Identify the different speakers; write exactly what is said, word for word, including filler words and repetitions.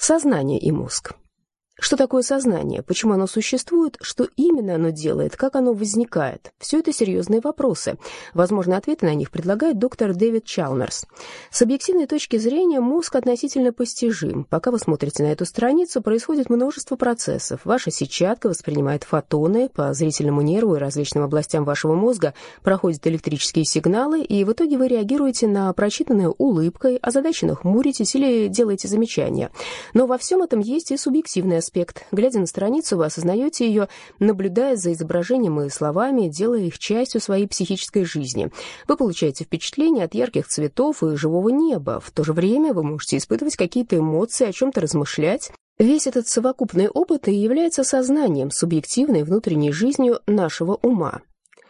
Speaker 1: Сознание и мозг. Что такое сознание? Почему оно существует? Что именно оно делает? Как оно возникает? Все это серьезные вопросы. Возможно, ответы на них предлагает доктор Дэвид Чалмерс. С объективной точки зрения мозг относительно постижим. Пока вы смотрите на эту страницу, происходит множество процессов. Ваша сетчатка воспринимает фотоны, по зрительному нерву и различным областям вашего мозга проходят электрические сигналы, и в итоге вы реагируете на прочитанное улыбкой, озадаченно хмуритесь или делаете замечания. Но во всем этом есть и субъективный аспект. Глядя на страницу, вы осознаете ее, наблюдая за изображением и словами, делая их частью своей психической жизни. Вы получаете впечатление от ярких цветов и живого неба. В то же время вы можете испытывать какие-то эмоции, о чем-то размышлять. Весь этот совокупный опыт и является сознанием, субъективной внутренней жизнью нашего ума.